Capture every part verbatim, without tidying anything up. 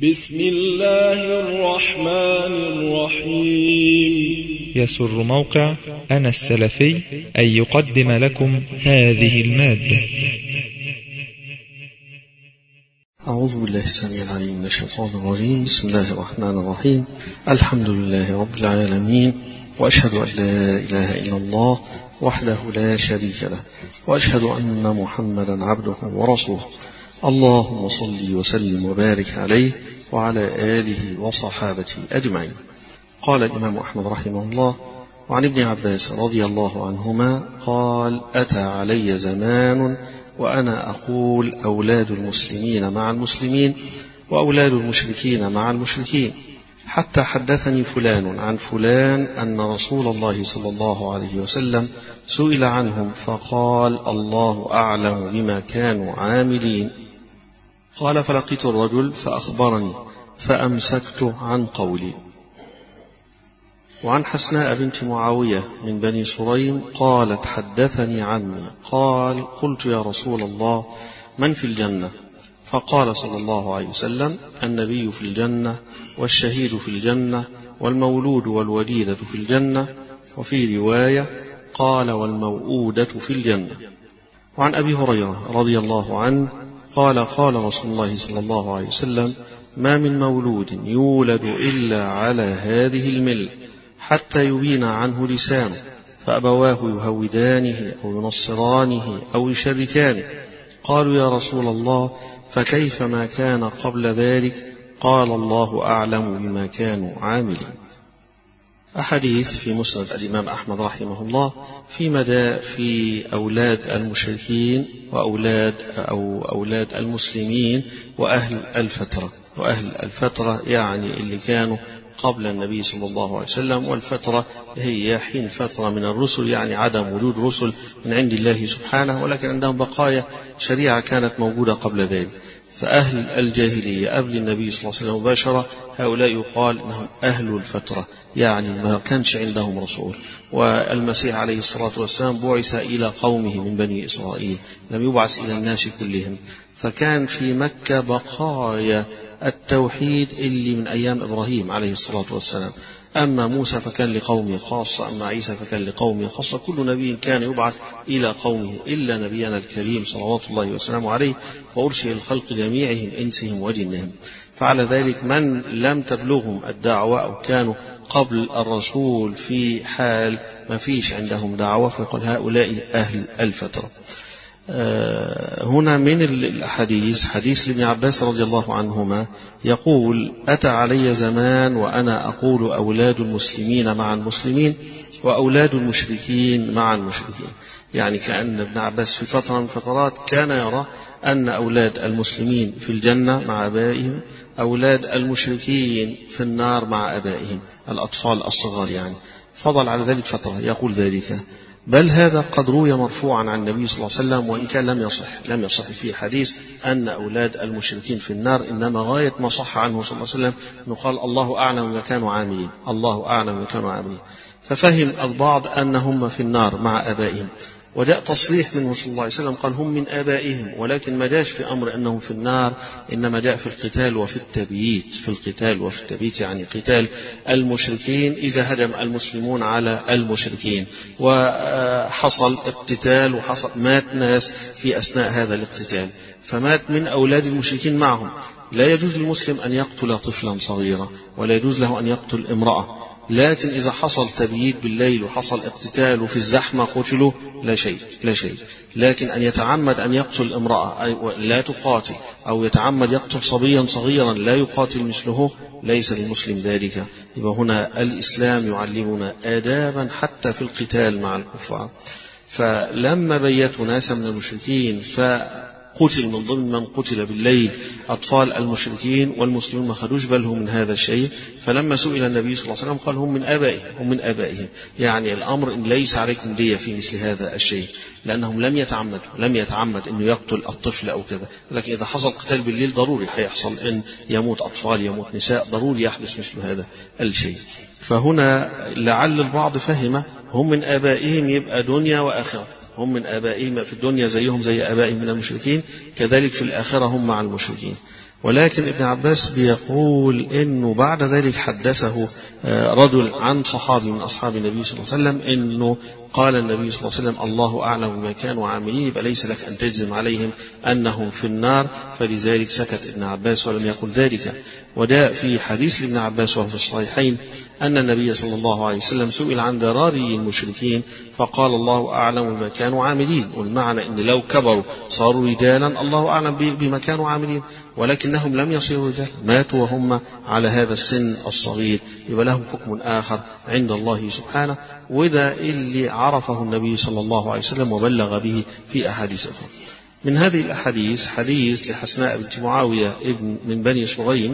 بسم الله الرحمن الرحيم. يسر موقع أنا السلفي أن يقدم لكم هذه المادة. أعوذ بالله السميع العليم من الشيطان الرجيم. بسم الله الرحمن الرحيم. الحمد لله رب العالمين، وأشهد أن لا إله إلا الله وحده لا شريك له، وأشهد أن محمدا عبده ورسوله. اللهم صل وسلم وبارك عليه وعلى آله وصحابته أجمعين. قال الإمام أحمد رحمه الله: وعن ابن عباس رضي الله عنهما قال: أتى علي زمان وأنا أقول أولاد المسلمين مع المسلمين وأولاد المشركين مع المشركين، حتى حدثني فلان عن فلان أن رسول الله صلى الله عليه وسلم سئل عنهم فقال: الله أعلم بما كانوا عاملين. قال: فلقيت الرجل فأخبرني فأمسكت عن قولي. وعن حسناء بنت معاوية من بني سريم قالت: حدثني عمي قال: قلت يا رسول الله من في الجنة؟ فقال صلى الله عليه وسلم: النبي في الجنة، والشهيد في الجنة، والمولود والوليدة في الجنة، وفي رواية قال: والموؤودة في الجنة. وعن أبي هريرة رضي الله عنه قال: قال رسول الله صلى الله عليه وسلم: ما من مولود يولد إلا على هذه الملة حتى يبين عنه لسانه، فأبواه يهودانه أو ينصرانه أو يشركانه. قالوا: يا رسول الله فكيف ما كان قبل ذلك؟ قال: الله أعلم بما كانوا عاملين. أحاديث في مسند الإمام أحمد رحمه الله في مدى في أولاد المشركين وأولاد أو أولاد المسلمين وأهل الفترة. وأهل الفترة يعني اللي كانوا قبل النبي صلى الله عليه وسلم، والفترة هي حين فترة من الرسل، يعني عدم وجود رسل من عند الله سبحانه، ولكن عندهم بقايا شريعة كانت موجودة قبل ذلك. فأهل الجاهلية قبل النبي صلى الله عليه وسلم مباشرة هؤلاء يقال أنهم أهل الفترة، يعني ما كانش عندهم رسول. والمسيح عليه الصلاة والسلام بعث إلى قومه من بني إسرائيل، لم يبعث إلى الناس كلهم. فكان في مكة بقايا التوحيد اللي من أيام إبراهيم عليه الصلاة والسلام. أما موسى فكان لقومه خاصة، أما عيسى فكان لقومه خاصة. كل نبي كان يبعث إلى قومه إلا نبينا الكريم صلوات الله وسلامه عليه، وأرسل الخلق جميعهم إنسهم وجنهم. فعلى ذلك من لم تبلغهم الدعوة أو كانوا قبل الرسول في حال ما فيش عندهم دعوة فيقول هؤلاء أهل الفترة. هنا من الحديث حديث لابن عباس رضي الله عنهما يقول: أتى علي زمان وأنا أقول أولاد المسلمين مع المسلمين وأولاد المشركين مع المشركين. يعني كأن ابن عباس في فترة من الفترات كان يرى أن أولاد المسلمين في الجنة مع آبائهم، أولاد المشركين في النار مع آبائهم، الأطفال الصغار يعني. فضل على ذلك فترة يقول ذلك، بل هذا قد روي مرفوعا عن النبي صلى الله عليه وسلم، وإن كان لم يصح لم يصح فيه حديث أن أولاد المشركين في النار، إنما غاية ما صح عنه صلى الله عليه وسلم أنه قال: الله أعلم ما كانوا عاملين، الله أعلم ما كانوا عاملين. ففهم البعض أنهم في النار مع آبائهم، وجاء تصريح منه صلى الله عليه وسلم قال: هم من آبائهم، ولكن ما جاءش في أمر أنهم في النار، إنما جاء في القتال وفي التبييت. في القتال وفي التبييت يعني قتال المشركين إذا هجم المسلمون على المشركين وحصل اقتتال وحصل مات ناس في أثناء هذا الاقتتال، فمات من أولاد المشركين معهم. لا يجوز للمسلم أن يقتل طفلا صغيرا، ولا يجوز له أن يقتل امرأة، لكن إذا حصل تبييت بالليل وحصل اقتتال وفي الزحمة قتلوا لا شيء لا شيء. لكن أن يتعمد أن يقتل امرأة لا تقاتل، أو يتعمد يقتل صبيا صغيرا لا يقاتل مثله، ليس للمسلم ذلك. يبقى هنا الإسلام يعلمنا آدابا حتى في القتال مع الكفار. فلما بيتوا ناسا من المشركين ف قتل من ضمن من قتل بالليل أطفال المشركين، والمسلمون ما خدوش بالهم من هذا الشيء. فلما سئل النبي صلى الله عليه وسلم قال: هم من آبائهم هم من آبائهم يعني الأمر إن ليس عليكم دية في مثل هذا الشيء، لأنهم لم يتعمدوا لم يتعمد أنه يقتل الطفل أو كذا. لكن إذا حصل قتال بالليل ضروري هيحصل إن يموت أطفال يموت نساء، ضروري يحدث مثل هذا الشيء. فهنا لعل البعض فهم هم من آبائهم يبقى دنيا وآخرة، هم من آبائهم في الدنيا زيهم زي آبائهم من المشركين، كذلك في الآخرة هم مع المشركين. ولكن ابن عباس بيقول إنه بعد ذلك حدثه رجل عن صحابي من أصحاب النبي صلى الله عليه وسلم إنه قال النبي صلى الله عليه وسلم الله أعلم بما كانوا عاملين، يبقى ليس لك أن تجزم عليهم أنهم في النار، فلذلك سكت ابن عباس ولم يقل ذلك. وده في حديث لابن عباس وهو في الصحيحين أن النبي صلى الله عليه وسلم سئل عن ذراري المشركين فقال الله أعلم بما كانوا عاملين، والمعنى أن لو كبروا صاروا رجالا الله أعلم بما كانوا عاملين، ولكنهم لم يصيروا رجالا، ماتوا وهم على هذا السن الصغير، يبقى لهم حكم آخر عند الله سبحانه. وده اللي عرفه النبي صلى الله عليه وسلم وبلغ به في أحاديث أخرى. من هذه الأحاديث حديث لحسناء بنت معاوية ابن من بني سليم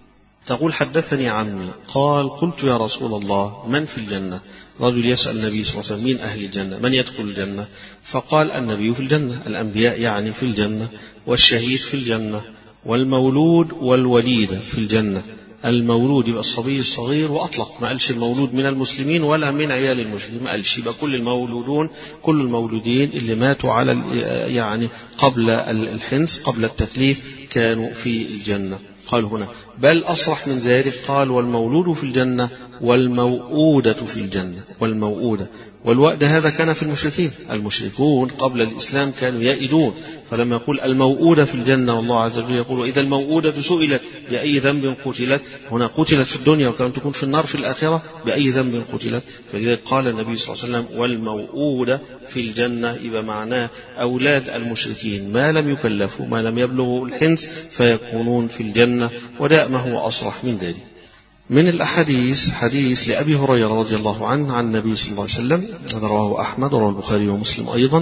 تقول حدثني عمي قال قلت يا رسول الله من في الجنة؟ رجل يسأل النبي صلى الله عليه وسلم مين أهل الجنة، من يدخل الجنة؟ فقال النبي في الجنة، الأنبياء يعني في الجنة، والشهيد في الجنة، والمولود والوليدة في الجنة. المولود يبقى الصبي الصغير، وأطلق ما قالش المولود من المسلمين ولا من عيال المشركين، ما قالش، يبقى كل المولودون كل المولودين اللي ماتوا على يعني قبل الحنث قبل التكليف كانوا في الجنة. قال هنا بل أصرح من ذلك قال والمولود في الجنة والموؤودة في الجنة. والموؤودة والوأد هذا كان في المشركين، المشركون قبل الإسلام كانوا يائدون، فلما يقول الموؤودة في الجنة والله عز وجل يقول وإذا الموؤودة سئلت بأي ذنب قتلت، هنا قتلت في الدنيا وكانت تكون في النار في الآخرة، بأي ذنب قتلت، فلذلك قال النبي صلى الله عليه وسلم والموؤودة في الجنة، يبقى معناه أولاد المشركين ما لم يكلفوا ما لم يبلغوا الحنث فيكونون في الجنة، وده ما هو أصرح من ذلك. من الأحاديث حديث لأبي هريرة رضي الله عنه عن النبي صلى الله عليه وسلم، هذا رواه أحمد ورواه البخاري ومسلم أيضا،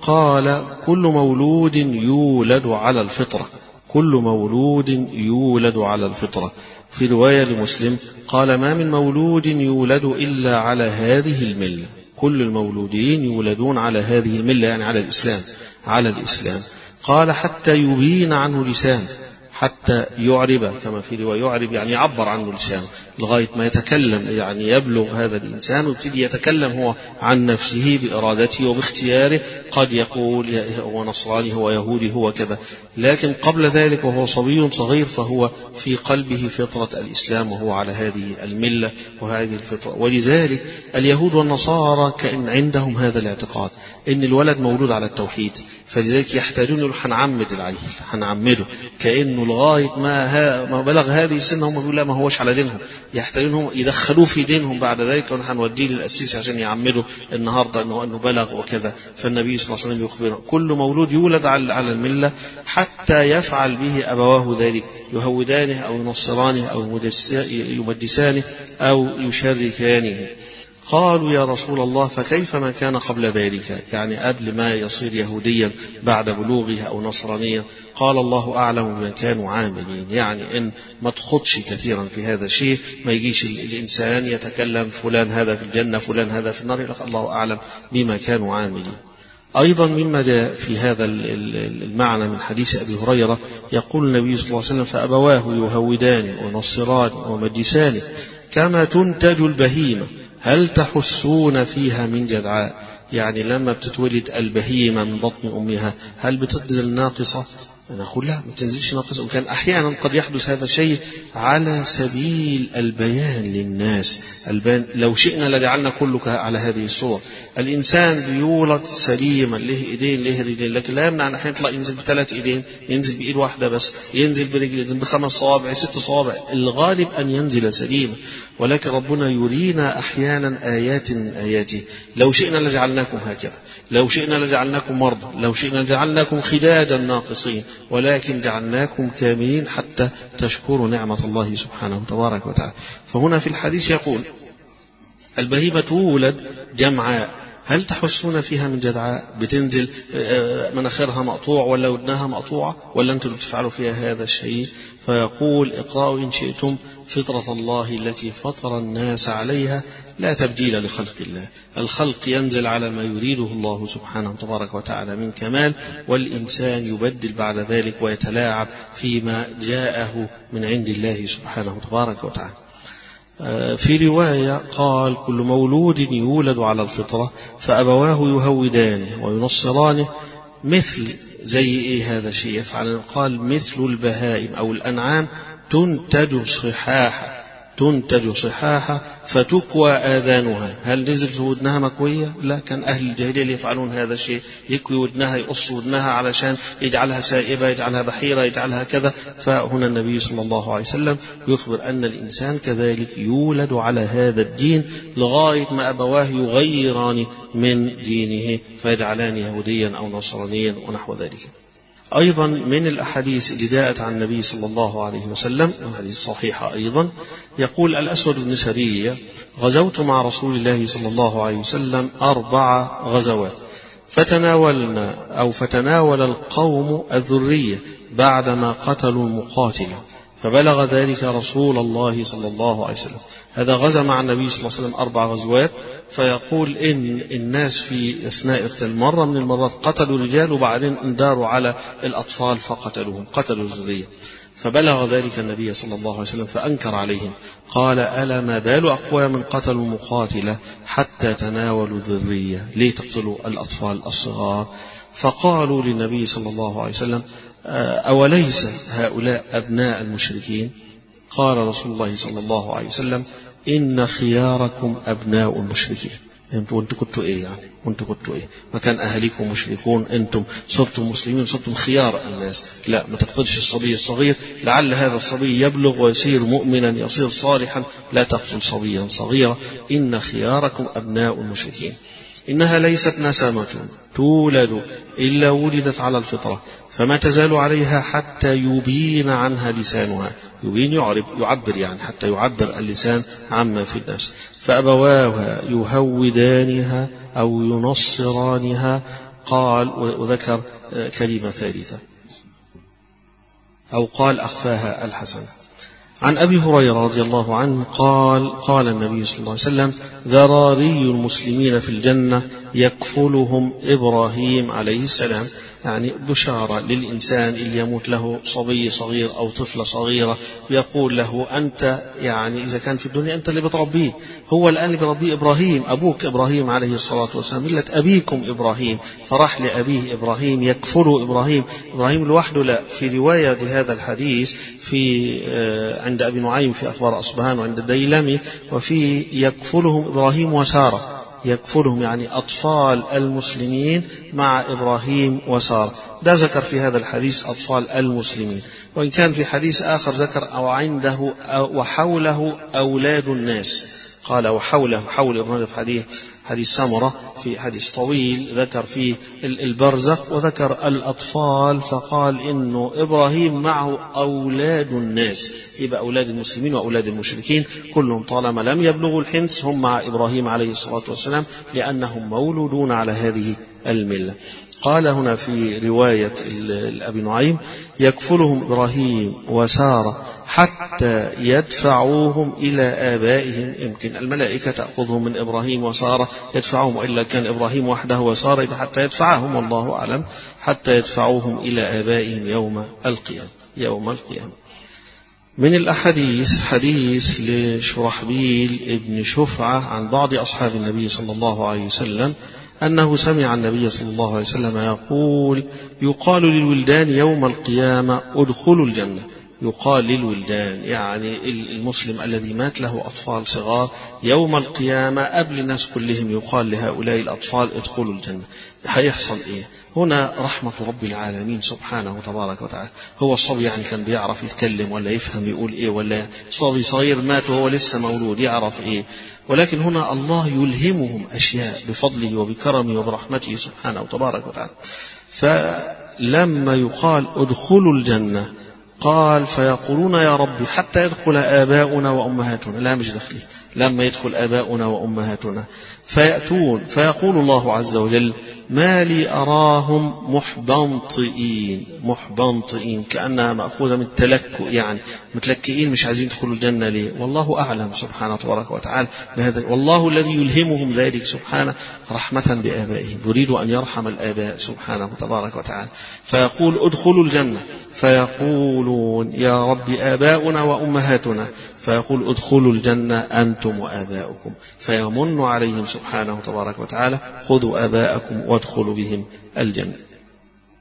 قال كل مولود يولد على الفطرة، كل مولود يولد على الفطرة. في رواية لمسلم قال ما من مولود يولد إلا على هذه الملة، كل المولودين يولدون على هذه الملة يعني على الإسلام، على الإسلام. قال حتى يبين عنه لسان، حتى يعرب، كما في رواية يعرب يعني يعبر عنه لسانه لغاية ما يتكلم، يعني يبلغ هذا الإنسان ويبتدي يتكلم هو عن نفسه بإرادته وباختياره، قد يقول هو نصراني هو يهودي هو كذا، لكن قبل ذلك وهو صبي صغير فهو في قلبه فطرة الإسلام وهو على هذه الملة وهذه الفطرة. ولذلك اليهود والنصارى كأن عندهم هذا الاعتقاد إن الولد مولود على التوحيد، فلذلك يحتاجون هنعمد العيل هنعمده كأنه لغاية ما, ها ما بلغ هذه السن هم بيقولوا لا ما هوش على دينهم، يحتاجون يدخلوه في دينهم بعد ذلك ونوديه للأسيس عشان يعمده النهاردة أنه, أنه بلغ وكذا. فالنبي صلى الله عليه وسلم يخبره كل مولود يولد على الملة حتى يفعل به أبواه ذلك، يهودانه أو ينصرانه أو يمدسانه أو يشركانه. قالوا يا رسول الله فكيف ما كان قبل ذلك، يعني قبل ما يصير يهوديا بعد بلوغه أو نصرانيا؟ قال الله أعلم بما كانوا عاملين، يعني إن ما تخطش كثيرا في هذا الشيء، ما يجيش الإنسان يتكلم فلان هذا في الجنة فلان هذا في النار، الله أعلم بما كانوا عاملين. أيضا مما جاء في هذا المعنى من حديث أبي هريرة يقول النبي صلى الله عليه وسلم فأبواه يهودان ونصران ومجسان كما تنتج البهيمة هل تحسون فيها من جدعاء، يعني لما بتتولد البهيمة من بطن أمها هل بتنزل ناقصة؟ نقول لا ما تنزلش ناقصة، وكان أحيانا قد يحدث هذا الشيء على سبيل البيان للناس، البيان لو شئنا لجعلنا كلك على هذه الصور. الإنسان بيولد سليما له إيدين له رجلين، لكن لا يمنع أن أحيانا يطلع ينزل بثلاث إيدين، ينزل بإيد واحدة بس، ينزل برجلين بخمس صوابع ست صوابع، الغالب أن ينزل سليما، ولكن ربنا يرينا أحيانا آيات من آياته. لو شئنا لجعلناكم هكذا، لو شئنا لجعلناكم مرضى، لو شئنا لجعلناكم خداجا ناقصين، ولكن جعلناكم كاملين حتى تشكروا نعمة الله سبحانه تبارك وتعالى. فهنا في الحديث يقول البهيمة تولد جمعاء هل تحسون فيها من جدعاء، بتنزل مناخيرها مقطوع ولا ودنها مقطوعة ولا أنتم بتفعلوا فيها هذا الشيء؟ فيقول اقرأوا إن شئتم فطرة الله التي فطر الناس عليها لا تبديل لخلق الله، الخلق ينزل على ما يريده الله سبحانه تبارك وتعالى من كمال، والإنسان يبدل بعد ذلك ويتلاعب فيما جاءه من عند الله سبحانه تبارك وتعالى. في رواية قال كل مولود يولد على الفطرة فأبواه يهودانه وينصرانه مثل زي إيه هذا الشيء يفعل؟ قال مثل البهائم أو الأنعام تنتج صحاحا تنتج صحاحا فتكوى آذانها. هل نزلت ودنها مكوية؟ لا، كان أهل الجاهلية اللي يفعلون هذا الشيء، يكوي ودنها، يقص ودنها علشان يجعلها سائبة، يجعلها بحيرة، يجعلها كذا. فهنا النبي صلى الله عليه وسلم يخبر أن الإنسان كذلك يولد على هذا الدين لغاية ما أبواه يغيران من دينه فيجعلان يهوديا أو نصرانيا ونحو ذلك. أيضا من الأحاديث اللي جاءت عن النبي صلى الله عليه وسلم، حديث صحيحة أيضا، يقول الأسود بن سرية: غزوت مع رسول الله صلى الله عليه وسلم أربع غزوات، فتناولنا أو فتناول القوم الذرية بعدما قتلوا المقاتلة، فبلغ ذلك رسول الله صلى الله عليه وسلم. هذا غزا مع النبي صلى الله عليه وسلم أربع غزوات، فيقول إن الناس في أثناء مرة من المرات قتلوا رجال وبعدين انداروا على الأطفال فقتلوهم، قتلوا الذرية. فبلغ ذلك النبي صلى الله عليه وسلم فأنكر عليهم، قال: ألا ما بال أقوام قتلوا المقاتلة حتى تناولوا الذرية، ليه تقتلوا الأطفال الصغار؟ فقالوا للنبي صلى الله عليه وسلم: أوليس هؤلاء أبناء المشركين؟ قال رسول الله صلى الله عليه وسلم: إن خياركم أبناء المشركين. انتم انتم كنتوا ايه يعني؟ وانتم كنتوا ايه؟ ما كان اهاليكم مشركون، انتم صرتم مسلمين، صرتم خيار الناس. لا، ما تقتلش الصبي الصغير، لعل هذا الصبي يبلغ ويصير مؤمنا، يصير صالحا. لا تقتل صبيا صغيرا. إن خياركم أبناء المشركين. إنها ليست نسمة تولد إلا ولدت على الفطرة، فما تزال عليها حتى يبين عنها لسانها. يبين يعرب يعبر يعني، حتى يعبر اللسان عما في الناس. فأبواها يهودانها أو ينصرانها. قال وذكر كلمة ثالثة، أو قال أخفاها الحسن. عن أبي هريرة رضي الله عنه قال: قال النبي صلى الله عليه وسلم: ذراري المسلمين في الجنة يكفلهم إبراهيم عليه السلام. يعني بشارة للإنسان اللي يموت له صبي صغير أو طفلة صغيرة، يقول له: أنت يعني إذا كان في الدنيا أنت اللي بتربيه، هو الآن اللي بربيه إبراهيم، أبوك إبراهيم عليه الصلاة والسلام، ملة أبيكم إبراهيم، فراح لأبيه إبراهيم يكفله إبراهيم. إبراهيم لوحده لا. في رواية لهذا الحديث في عند أبي نعيم في أخبار أصبهان وعند الديلمي، وفي يكفلهم إبراهيم وسارة، يكفلهم يعني أطفال المسلمين مع إبراهيم وسارة. ده ذكر في هذا الحديث أطفال المسلمين، وإن كان في حديث آخر ذكر أو عنده وحوله أولاد الناس. قال وحوله، حول ابن في حديث حديث سمرة، في حديث طويل ذكر فيه البرزخ وذكر الأطفال، فقال إنه إبراهيم معه أولاد الناس، يبقى أولاد المسلمين وأولاد المشركين كلهم طالما لم يبلغوا الحنث هم مع إبراهيم عليه الصلاة والسلام، لأنهم مولودون على هذه الملة. قال هنا في رواية أبي نعيم: يكفلهم إبراهيم وسارة حتى يدفعوهم إلى آبائهم. يمكن الملائكة تأخذهم من إبراهيم وسارة يدفعوهم، وإلا كان إبراهيم وحده وسارة حتى يدفعهم، والله أعلم، حتى يدفعوهم إلى آبائهم يوم القيامة. يوم القيامة. من الأحاديث حديث لشرحبيل ابن شفعة عن بعض أصحاب النبي صلى الله عليه وسلم أنه سمع النبي صلى الله عليه وسلم يقول: يقال للولدان يوم القيامة ادخلوا الجنة. يقال للولدان يعني المسلم الذي مات له أطفال صغار، يوم القيامة قبل الناس كلهم يقال لهؤلاء الأطفال ادخلوا الجنة. هيحصل إيه؟ هنا رحمة رب العالمين سبحانه وتبارك وتعالى. هو الصبي يعني كان بيعرف يتكلم ولا يفهم يقول إيه؟ ولا صبي صغير مات وهو لسه مولود يعرف إيه؟ ولكن هنا الله يلهمهم أشياء بفضله وبكرمه وبرحمته سبحانه وتبارك وتعالى. فلما يقال ادخلوا الجنة قال: فيقولون يا رب حتى يدخل آباؤنا وأمهاتنا. لا، مش داخلين، لما يدخل آباؤنا وأمهاتنا. فيأتون فيقول الله عز وجل: ما لي أراهم محبنطئين. محبنطئين كأنها مأخوذة من التلكؤ، يعني متلكئين مش عايزين يدخلوا الجنة ليه؟ والله أعلم سبحانه تبارك وتعالى بهذا، والله الذي يلهمهم ذلك سبحانه رحمة بآبائهم، يريد أن يرحم الآباء سبحانه تبارك وتعالى. فيقول: ادخلوا الجنة. فيقولون: يا رب آباؤنا وأمهاتنا. فيقول: ادخلوا الجنة أنتم وآباؤكم. فيمن عليهم سبحانه تبارك وتعالى: خذوا آباءكم وادخلوا بهم الجنة.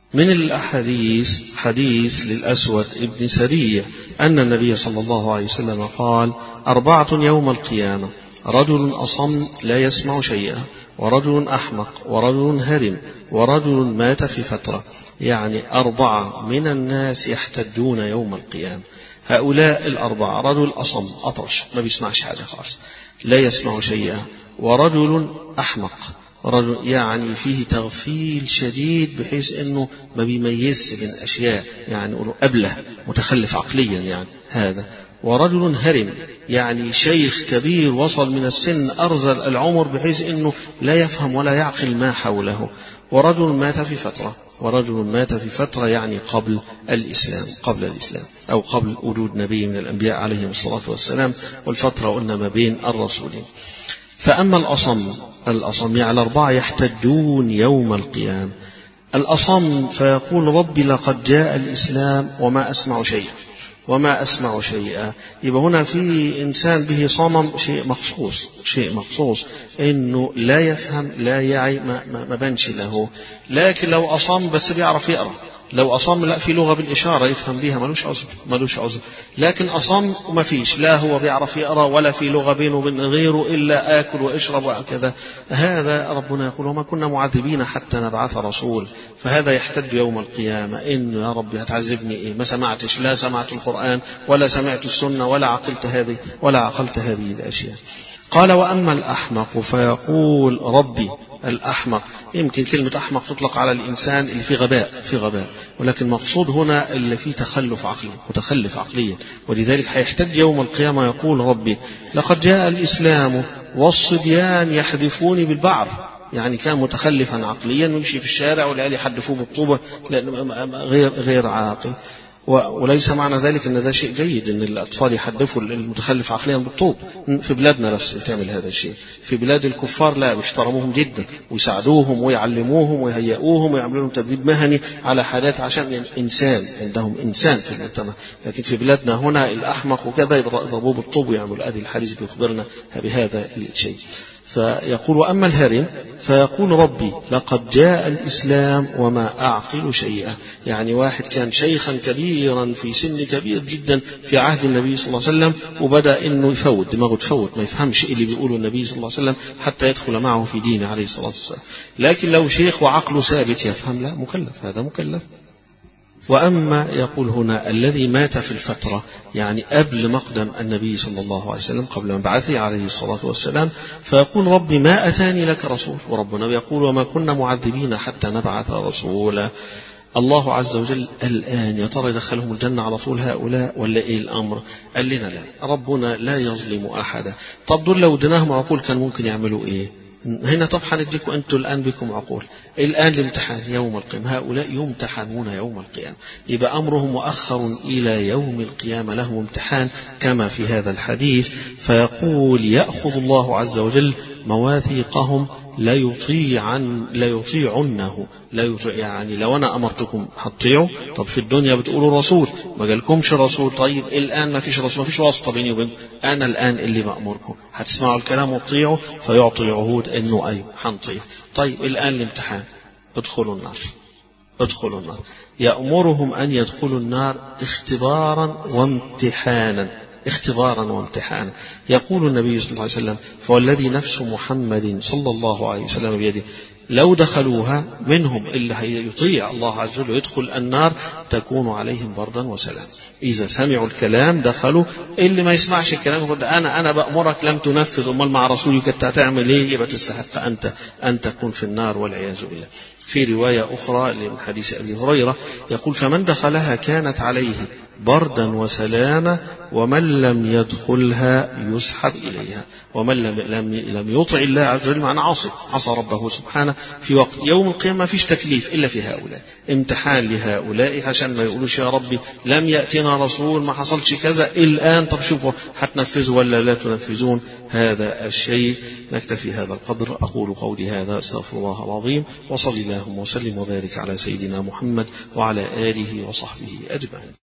من الأحاديث حديث للأسود ابن سرية أن النبي صلى الله عليه وسلم قال: أربعة يوم القيامة: رجل أصم لا يسمع شيئا، ورجل أحمق، ورجل هرم، ورجل مات في فترة. يعني أربعة من الناس يحتجون يوم القيامة. هؤلاء الأربعة: رجل أصم أطرش ما بيسمعش حاجة خالص لا يسمع شيئا، ورجل أحمق رجل يعني فيه تغفيل شديد بحيث أنه ما بيميزش بين أشياء، يعني أبله متخلف عقليا يعني هذا، ورجل هرم يعني شيخ كبير وصل من السن أرذل العمر بحيث أنه لا يفهم ولا يعقل ما حوله، ورجل مات في فترة. ورجل مات في فترة يعني قبل الإسلام قبل الإسلام أو قبل وجود نبي من الأنبياء عليهم الصلاة والسلام، والفترة قلنا ما بين الرسولين. فأما الأصم الأصم يعني الأربعة يحتجون يوم القيامة. الأصم فيقول: ربي لقد جاء الإسلام وما أسمع شيئا وما أسمع شيئا. يبقى هنا في إنسان به صمم شيء مخصوص شيء مخصوص إنه لا يفهم لا يعي ما, ما, ما بنش له. لكن لو أصم بس بيعرف يقرأ، لو أصم لا في لغة بالإشارة يفهم بها ملوش عذر ملوش عذر. لكن أصم وما فيش لا هو بيعرف يقرأ ولا في لغة بينه وبين غيره إلا آكل واشرب وكذا، هذا ربنا يقول: وما كنا معذبين حتى نبعث رسول. فهذا يحتج يوم القيامة: إن يا ربي هتعذبني إيه؟ ما سمعتش لا سمعت القرآن ولا سمعت السنة ولا عقلت هذه ولا عقلت هذه الأشياء. قال: وأما الأحمق فيقول: ربي. الأحمق يمكن كلمة أحمق تطلق على الإنسان اللي في غباء في غباء ولكن مقصود هنا اللي فيه تخلف عقلي متخلف عقليا، ولذلك هيحتج يوم القيامة يقول: ربي لقد جاء الإسلام والصبيان يحدفوني بالبعر. يعني كان متخلفا عقليا يمشي في الشارع والعيال يحدفوه بالطوبة غير غير عاقل. وليس معنى ذلك ان ده شيء جيد ان الاطفال يحدفوا المتخلف عقليا بالطوب. في بلادنا بس بتعمل هذا الشيء، في بلاد الكفار لا، بيحترموهم جدا ويساعدوهم ويعلموهم ويهيئوهم ويعملوا لهم تدريب مهني على حالات عشان انسان عندهم انسان في المجتمع. لكن في بلادنا هنا الاحمق وكذا يضربوه بالطوب ويعملوا. ادي الحديث بيخبرنا بهذا الشيء. فيقول: وأما الهرم فيقول: ربي لقد جاء الإسلام وما أعقل شيئا. يعني واحد كان شيخا كبيرا في سن كبير جدا في عهد النبي صلى الله عليه وسلم وبدأ إنه يفوت دماغه تفوت ما يفهمش اللي بيقوله النبي صلى الله عليه وسلم حتى يدخل معه في دينه عليه الصلاة والسلام. لكن لو شيخ وعقله ثابت يفهم لا مكلف، هذا مكلف. وأما يقول هنا الذي مات في الفترة يعني قبل مقدم النبي صلى الله عليه وسلم قبل مبعثه عليه الصلاة والسلام، فيقول: ربي ما أتاني لك رسول. وربنا يقول: وما كنا معذبين حتى نبعث رسولا. الله عز وجل الآن يا ترى يدخلهم الجنة على طول هؤلاء ولا إيه الأمر؟ قال لنا لا، ربنا لا يظلم أحدا. طب دول لو اديناهم عقول كان ممكن يعملوا إيه؟ هنا طب هنديكم أنتوا الآن بكم عقول، الآن الامتحان يوم القيامة، هؤلاء يمتحنون يوم القيامة، يبقى أمرهم مؤخر إلى يوم القيامة، لهم امتحان كما في هذا الحديث. فيقول: يأخذ الله عز وجل مواثيقهم لا يطيعن لا يطيعنه لا يطيع يعني لو أنا أمرتكم هتطيعوا. طب في الدنيا بتقولوا رسول ما جالكمش رسول، طيب الآن ما فيش رسول ما فيش واسطة بيني وبينكم، أنا الآن اللي بأمركم هتسمعوا الكلام وتطيعوا، فيعطي عهود إنه أيوه هنطيع. طيب الآن الامتحان، ادخلوا النار ادخلوا النار. يأمرهم أن يدخلوا النار اختبارا وامتحانا اختبارا وامتحانا. يقول النبي صلى الله عليه وسلم: فوالذي نفس محمد صلى الله عليه وسلم بيده لو دخلوها منهم اللي هيطيع الله عز وجل ويدخل النار تكون عليهم بردا وسلام. إذا سمعوا الكلام دخلوا، اللي ما يسمعش الكلام يقول: أنا أنا بأمرك لم تنفذ، أمال مع رسولك هتعمل إيه؟ يبقى تستحق أنت أن تكون في النار والعياذ بالله. في رواية أخرى من حديث أبي هريرة يقول: فمن دخلها كانت عليه بردا وسلاما ومن لم يدخلها يسحب إليها. ومن لم, لم, لم يطع الله عز وجل معنى عاصي عصى ربه سبحانه. في وقت يوم القيامة ما فيش تكليف إلا في هؤلاء، امتحان لهؤلاء عشان ما يقولوش يا ربي لم يأتنا رسول ما حصلش كذا الآن، طب شوفوا هتنفذوا ولا لا تنفذون هذا الشيء. نكتفي هذا القدر. أقول قولي هذا استغفر الله العظيم، وصلي اللهم وسلم وبارك على سيدنا محمد وعلى آله وصحبه أجمعين.